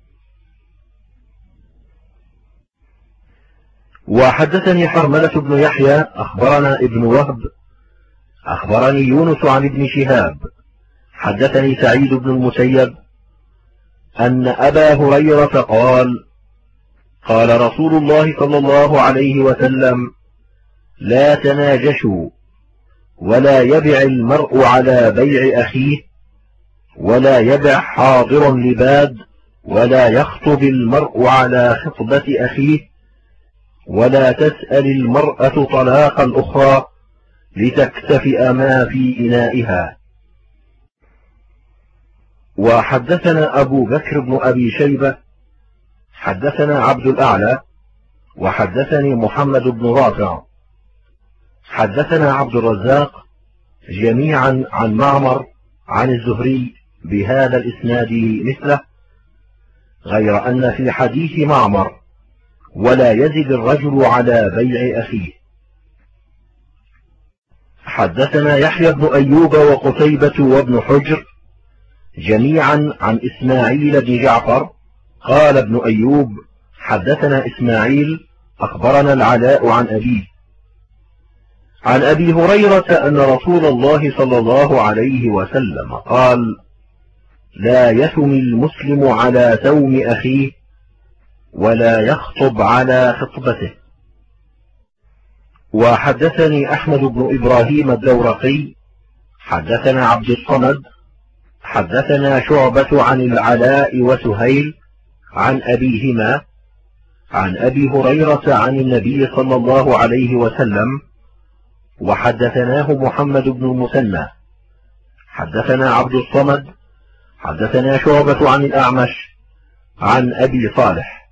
وحدثني حرملة بن يحيى أخبرنا ابن وهب أخبرني يونس عن ابن شهاب حدثني سعيد بن المسيب أن أبا هريرة قال قال رسول الله صلى الله عليه وسلم لا تناجشوا ولا يبع المرء على بيع أخيه ولا يبع حاضر لباد ولا يخطب المرء على خطبة أخيه ولا تسأل المرأة طلاق الأخرى لتكتفئ ما في إنائها. وحدثنا أبو بكر بن أبي شيبة حدثنا عبد الأعلى وحدثني محمد بن رافع حدثنا عبد الرزاق جميعا عن معمر عن الزهري بهذا الإسناد مثله، غير أن في حديث معمر ولا يزد الرجل على بيع أخيه. حدثنا يحيى بن أيوب وقتيبة وابن حجر جميعا عن إسماعيل بن جعفر قال ابن أيوب حدثنا إسماعيل أخبرنا العلاء عن أبيه عن أبي هريرة أن رسول الله صلى الله عليه وسلم قال لا يثم المسلم على ثوم أخيه ولا يخطب على خطبته. وحدثني أحمد بن إبراهيم الدورقي حدثنا عبد الصمد حدثنا شعبة عن العلاء وسهيل عن أبيهما عن أبي هريرة عن النبي صلى الله عليه وسلم، وحدثناه محمد بن المثنى حدثنا عبد الصمد حدثنا شعبة عن الأعمش عن أبي صالح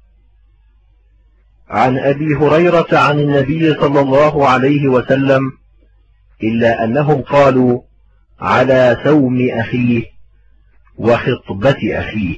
عن أبي هريرة عن النبي صلى الله عليه وسلم إلا أنهم قالوا على ثوم أخيه وخطبة أخيه.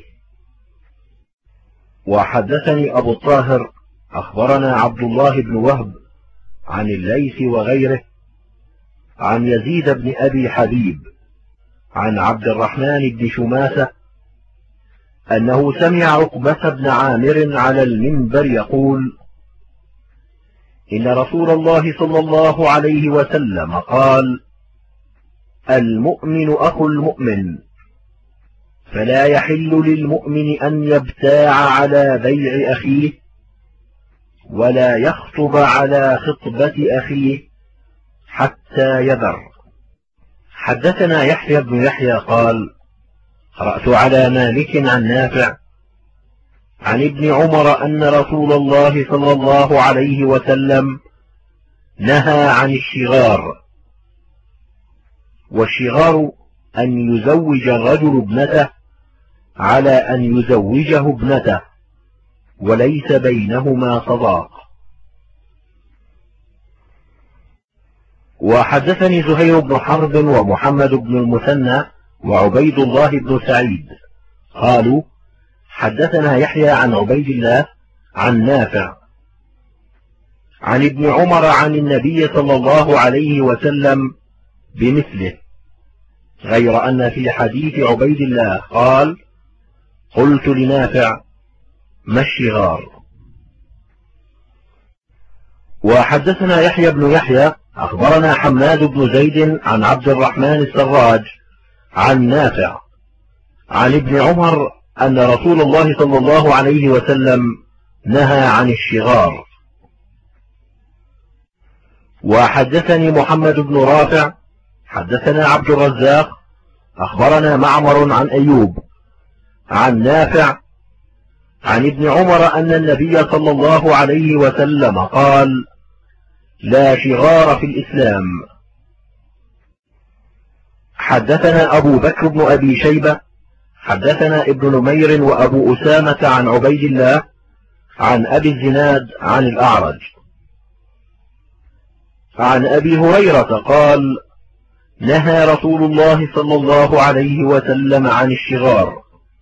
وحدثني أبو الطاهر أخبرنا عبد الله بن وهب عن الليث وغيره عن يزيد بن أبي حبيب عن عبد الرحمن بن شماسة أنه سمع عقبة بن عامر على المنبر يقول إن رسول الله صلى الله عليه وسلم قال المؤمن أخو المؤمن فلا يحل للمؤمن أن يبتاع على بيع أخيه ولا يخطب على خطبة أخيه حتى يبر. حدثنا يحيى بن يحيى قال قرأت على مالك عن نافع عن ابن عمر أن رسول الله صلى الله عليه وسلم نهى عن الشغار، والشغار أن يزوج الرجل ابنته على أن يزوجه ابنته وليس بينهما صداق. وحدثني زهير بن حرب ومحمد بن المثنى وعبيد الله بن سعيد قالوا حدثنا يحيى عن عبيد الله عن نافع عن ابن عمر عن النبي صلى الله عليه وسلم بمثله غير أن في حديث عبيد الله قال: قلت لنافع: ما الشغار؟ وحدثنا يحيى بن يحيى أخبرنا حماد بن زيد عن عبد الرحمن السراج عن نافع عن ابن عمر أن رسول الله صلى الله عليه وسلم نهى عن الشغار. وحدثني محمد بن رافع حدثنا عبد الرزاق أخبرنا معمر عن أيوب عن نافع عن ابن عمر أن النبي صلى الله عليه وسلم قال: لا شغار في الإسلام. حدثنا أبو بكر بن أبي شيبة حدثنا ابن نمير وأبو أسامة عن عبيد الله عن أبي الزناد عن الأعرج عن أبي هريرة قال: نهى رسول الله صلى الله عليه وسلم عن الشغار.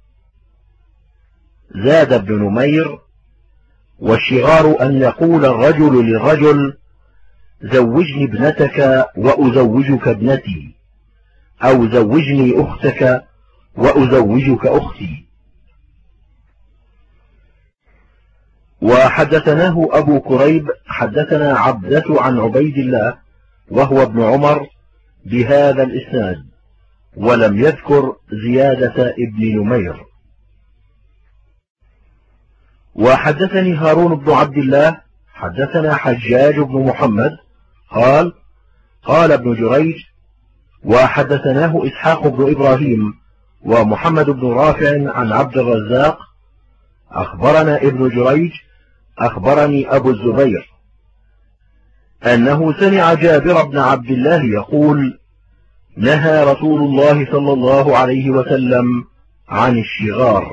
زاد ابن نمير: والشغار أن يقول الرجل للرجل: زوجني ابنتك وأزوجك ابنتي، أو زوجني أختك وأزوجك أختي. وحدثناه أبو كريب حدثنا عبدة عن عبيد الله وهو ابن عمر بهذا الإسناد، ولم يذكر زيادة ابن نمير. وحدثني هارون بن عبد الله حدثنا حجاج بن محمد قال: قال ابن جريج: وحدثناه إسحاق بن إبراهيم ومحمد بن رافع عن عبد الرزاق أخبرنا ابن جريج أخبرني أبو الزبير أنه سمع جابر بن عبد الله يقول: نهى رسول الله صلى الله عليه وسلم عن الشغار.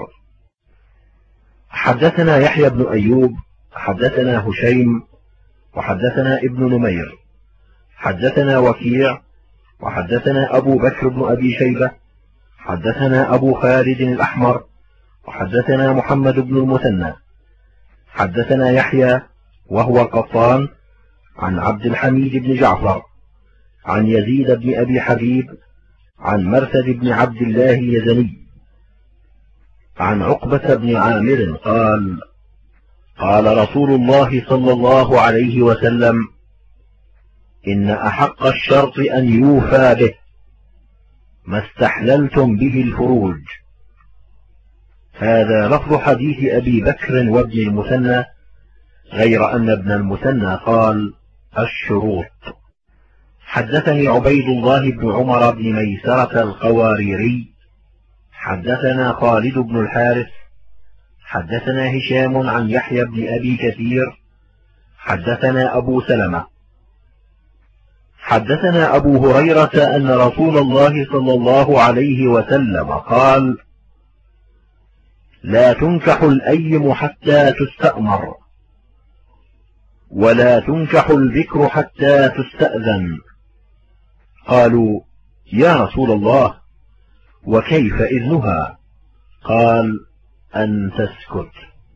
حدثنا يحيى بن أيوب حدثنا هشيم وحدثنا ابن نمير حدثنا وكيع وحدثنا أبو بكر بن أبي شيبة حدثنا أبو خالد الأحمر وحدثنا محمد بن المثنى حدثنا يحيى وهو القطان عن عبد الحميد بن جعفر عن يزيد بن أبي حبيب عن مرثد بن عبد الله يزني عن عقبة بن عامر قال: قال رسول الله صلى الله عليه وسلم: إن أحق الشرط أن يوفى به، ما استحللتم به الفروج. هذا لفظ حديث أبي بكر وابن المثنى، غير أن ابن المثنى قال: الشروط. حدثني عبيد الله بن عمر بن ميسرة القواريري حدثنا خالد بن الحارث حدثنا هشام عن يحيى بن أبي كثير حدثنا أبو سلمة حدثنا أبو هريرة أن رسول الله صلى الله عليه وسلم قال: لا تنكح الأيم حتى تستأمر، ولا تنكح البكر حتى تستأذن. قالوا: يا رسول الله، وكيف إذنها؟ قال: أن تسكت.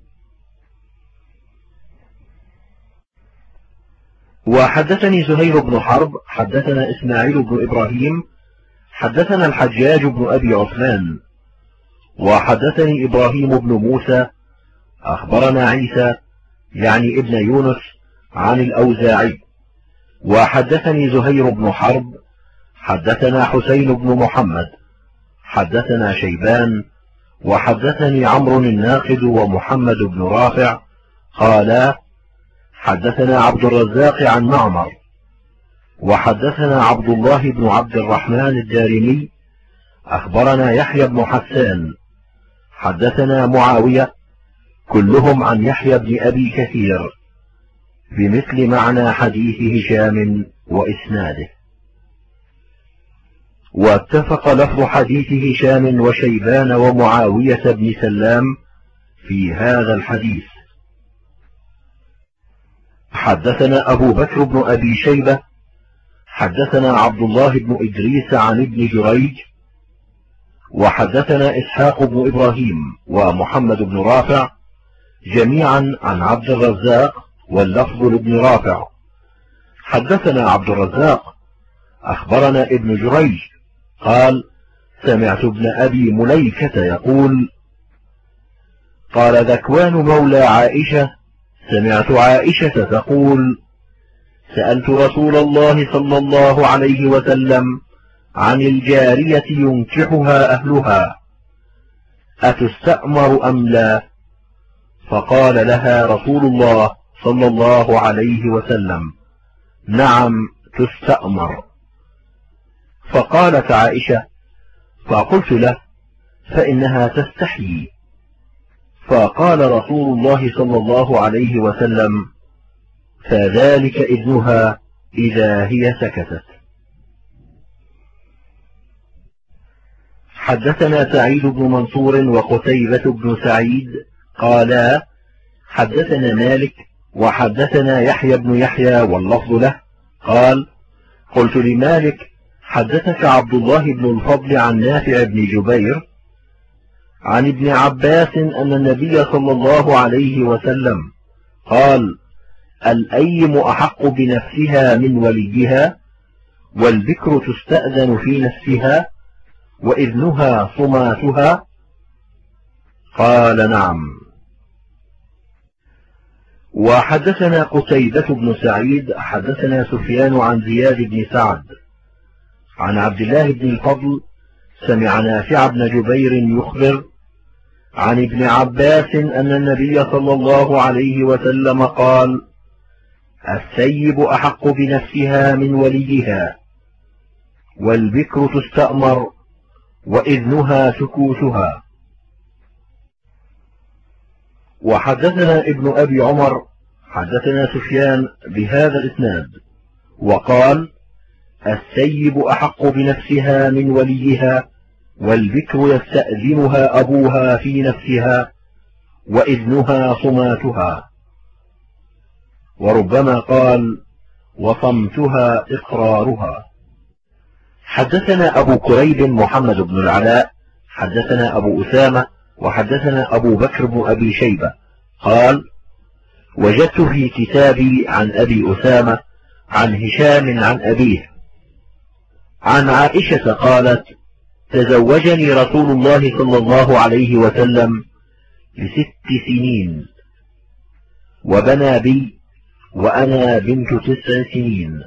وحدثني زهير بن حرب حدثنا إسماعيل بن إبراهيم حدثنا الحجاج بن أبي عثمان وحدثني إبراهيم بن موسى أخبرنا عيسى يعني ابن يونس عن الأوزاعي وحدثني زهير بن حرب حدثنا حسين بن محمد حدثنا شيبان وحدثني عمرو الناقد ومحمد بن رافع قالا: حدثنا عبد الرزاق عن معمر وحدثنا عبد الله بن عبد الرحمن الدارمي أخبرنا يحيى بن حسان حدثنا معاوية كلهم عن يحيى بن أبي كثير بمثل معنى حديث هشام وإسناده. واتفق لفظ حديث هشام وشيبان ومعاوية بن سلام في هذا الحديث. حدثنا أبو بكر بن أبي شيبة حدثنا عبد الله بن إدريس عن ابن جريج وحدثنا إسحاق بن إبراهيم ومحمد بن رافع جميعا عن عبد الرزاق واللفظ لابن رافع. حدثنا عبد الرزاق أخبرنا ابن جريج قال: سمعت ابن أبي مليكة يقول: قال ذكوان مولى عائشة: سمعت عائشة تقول: سألت رسول الله صلى الله عليه وسلم عن الجارية ينكحها أهلها أتستأمر أم لا؟ فقال لها رسول الله صلى الله عليه وسلم: نعم تستأمر. فقالت عائشة: فقلت له: فإنها تستحيي. فقال رسول الله صلى الله عليه وسلم: فذلك إذنها إذا هي سكتت. حدثنا سعيد بن منصور وقتيبة بن سعيد قالا: حدثنا مالك وحدثنا يحيى بن يحيى واللفظ له قال: قلت لمالك: حدثك عبد الله بن الفضل عن نافع بن جبير عن ابن عباس أن النبي صلى الله عليه وسلم قال: الأيم أحق بنفسها من وليها، والبكر تستأذن في نفسها، وإذنها صماتها. قال: نعم. وحدثنا قتيبة بن سعيد حدثنا سفيان عن زياد بن سعد عن عبد الله بن الفضل سمع نافع بن جبير يخبر عن ابن عباس أن النبي صلى الله عليه وسلم قال: الثيب أحق بنفسها من وليها، والبكر تستأمر، وإذنها سكوتها. وحدثنا ابن أبي عمر حدثنا سفيان بهذا الإسناد وقال: الثيب أحق بنفسها من وليها، والبكر يستأذنها أبوها في نفسها، وإذنها صماتها. وربما قال: وصمتها إقرارها. حدثنا أبو كريب محمد بن العلاء حدثنا أبو أسامة وحدثنا أبو بكر بن أبي شيبة قال: وجدت في كتابي عن أبي أسامة عن هشام عن أبيه عن عائشة قالت: تزوجني رسول الله صلى الله عليه وسلم ل6 سنين، وبنى بي وأنا بنت 9 سنين.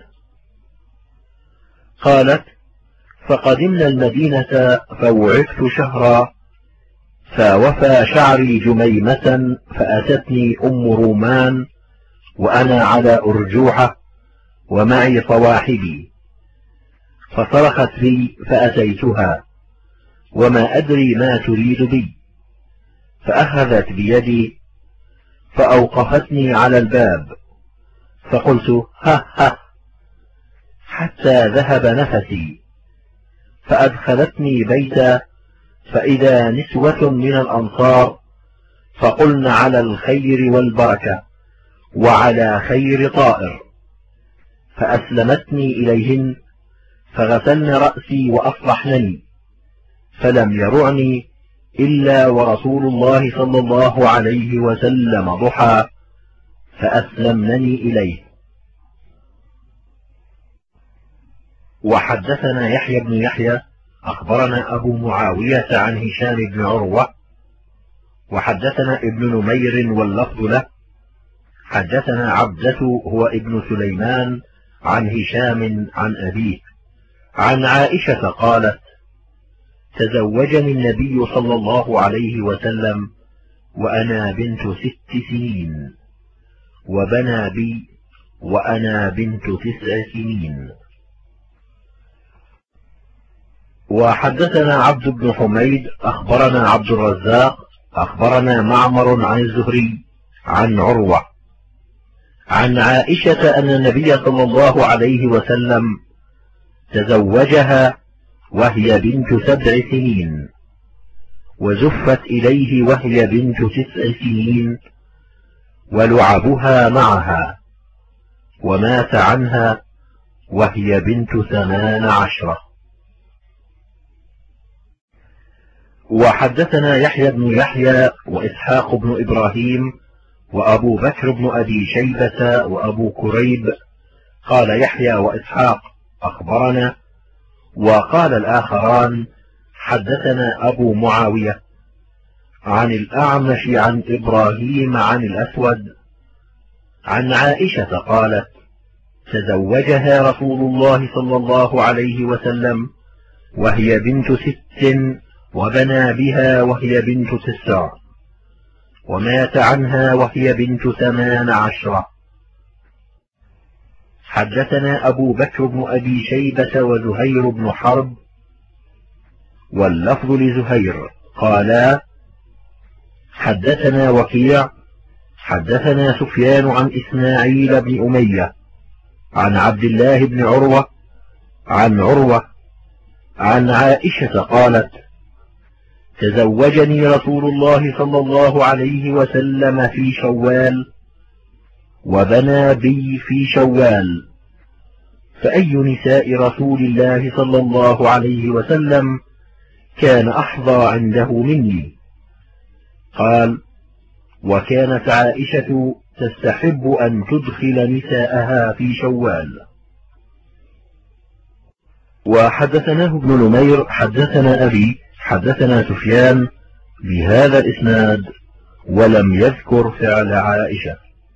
قالت: فقدمنا المدينة فوعدت شهرا، فوفى شعري جميمة، فأتتني أم رومان وأنا على أرجوحة ومعي صواحبي، فصرخت بي فأتيتها وما أدري ما تريد بي، فأخذت بيدي فأوقفتني على الباب، فقلت: ها ها، حتى ذهب نفسي، فأدخلتني بيتا، فإذا نسوة من الأنصار، فقلن: على الخير والبركة وعلى خير طائر، فأسلمتني إليهن، فغسلن رأسي وأصلحنني، فلم يرعني إلا ورسول الله صلى الله عليه وسلم ضحى، فأسلمنني إليه. وحدثنا يحيى بن يحيى أخبرنا أبو معاوية عن هشام بن عروة وحدثنا ابن نمير واللفظ له حدثنا عبدة هو ابن سليمان عن هشام عن أبيه عن عائشة قالت: تزوجني النبي صلى الله عليه وسلم وأنا بنت 6 سنين، وبنى بي وأنا بنت 9 سنين. وحدثنا عبد بن حميد أخبرنا عبد الرزاق أخبرنا معمر عن الزهري عن عروة عن عائشة أن النبي صلى الله عليه وسلم تزوجها وهي بنت 7 سنين، وزفت إليه وهي بنت 9 سنين، ولعبها معها، ومات عنها وهي بنت 18. وحدثنا يحيى بن يحيى وإسحاق بن إبراهيم وأبو بكر بن أبي شيبة وأبو كريب قال يحيى وإسحاق أخبرنا، وقال الآخران حدثنا أبو معاوية عن الأعمش عن إبراهيم عن الأسود عن عائشة قالت تزوجها رسول الله صلى الله عليه وسلم وهي بنت 6 وبنى بها وهي بنت 9 ومات عنها وهي بنت 18. حدثنا أبو بكر بن أبي شيبة وزهير بن حرب واللفظ لزهير قالا حدثنا وكيع حدثنا سفيان عن إسماعيل بن أمية عن عبد الله بن عروة عن عروة عن عائشة قالت تزوجني رسول الله صلى الله عليه وسلم في شوال وبنى بي في شوال، فأي نساء رسول الله صلى الله عليه وسلم كان أحظى عنده مني؟ قال وكانت عائشة تستحب أن تدخل نساءها في شوال. وحدثناه ابن نمير حدثنا أبي حدثنا سفيان بهذا الإسناد ولم يذكر فعل عائشة.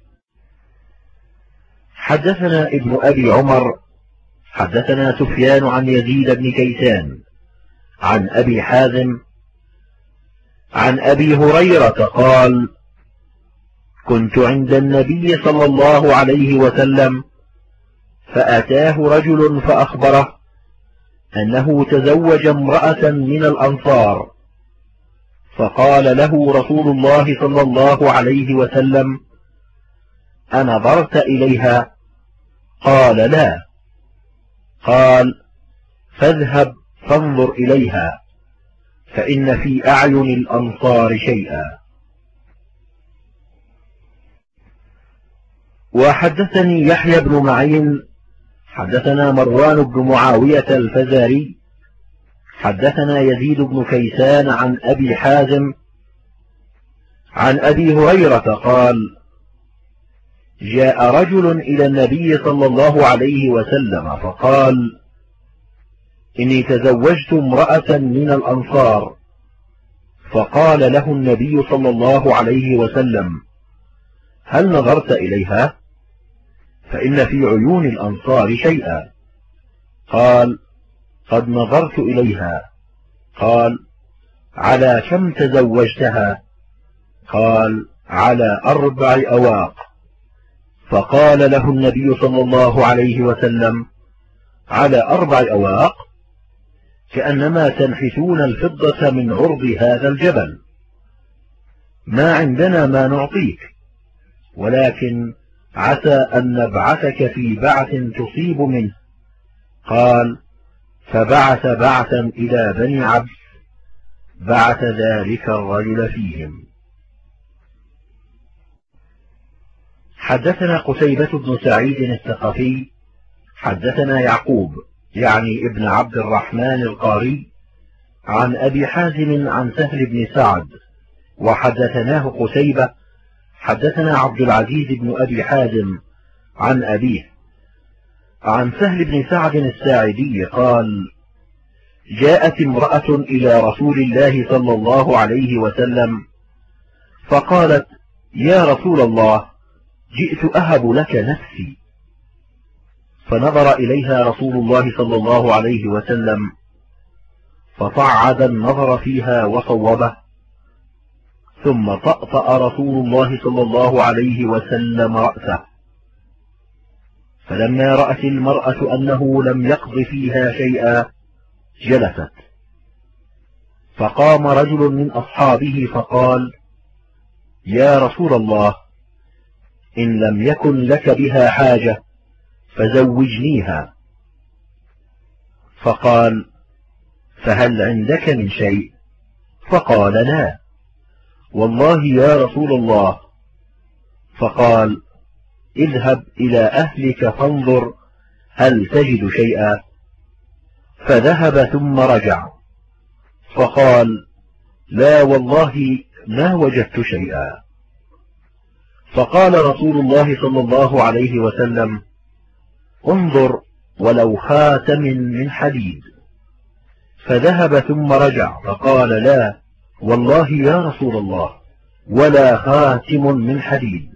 حدثنا ابن أبي عمر حدثنا سفيان عن يزيد بن كيسان عن أبي حازم عن أبي هريرة قال كنت عند النبي صلى الله عليه وسلم فأتاه رجل فأخبره أنه تزوج امرأة من الأنصار، فقال له رسول الله صلى الله عليه وسلم أنظرت إليها؟ قال لا. قال فاذهب فانظر إليها فإن في أعين الأنصار شيئا. وحدثني يحيى بن معين حدثنا مروان بن معاوية الفزاري حدثنا يزيد بن كيسان عن أبي حازم عن أبي هريرة قال جاء رجل إلى النبي صلى الله عليه وسلم فقال إني تزوجت امرأة من الأنصار، فقال له النبي صلى الله عليه وسلم هل نظرت إليها؟ فإن في عيون الأنصار شيئا. قال قد نظرت إليها. قال على كم تزوجتها؟ قال على 4 أواق. فقال له النبي صلى الله عليه وسلم على 4 أواق كأنما تنحتون الفضة من عرض هذا الجبل، ما عندنا ما نعطيك، ولكن عسى أن نبعثك في بعث تصيب منه. قال فبعث بعثا إلى بني عبس بعث ذلك الرجل فيهم. حدثنا قتيبة بن سعيد الثقفي حدثنا يعقوب يعني ابن عبد الرحمن القاري عن أبي حازم عن سهل بن سعد وحدثناه قتيبة حدثنا عبد العزيز بن أبي حازم عن أبيه عن سهل بن سعد الساعدي قال جاءت امرأة إلى رسول الله صلى الله عليه وسلم فقالت يا رسول الله جئت أهب لك نفسي، فنظر إليها رسول الله صلى الله عليه وسلم فصعد النظر فيها وصوبه، ثم طأطأ رسول الله صلى الله عليه وسلم رأسه، فلما رأت المرأة أنه لم يقض فيها شيئا جلست، فقام رجل من أصحابه فقال يا رسول الله إن لم يكن لك بها حاجة فزوجنيها. فقال فهل عندك من شيء؟ فقال لا والله يا رسول الله. فقال اذهب إلى أهلك فانظر هل تجد شيئا؟ فذهب ثم رجع فقال لا والله ما وجدت شيئا. فقال رسول الله صلى الله عليه وسلم انظر ولو خاتم من حديد. فذهب ثم رجع فقال لا والله يا رسول الله ولا خاتم من حديد.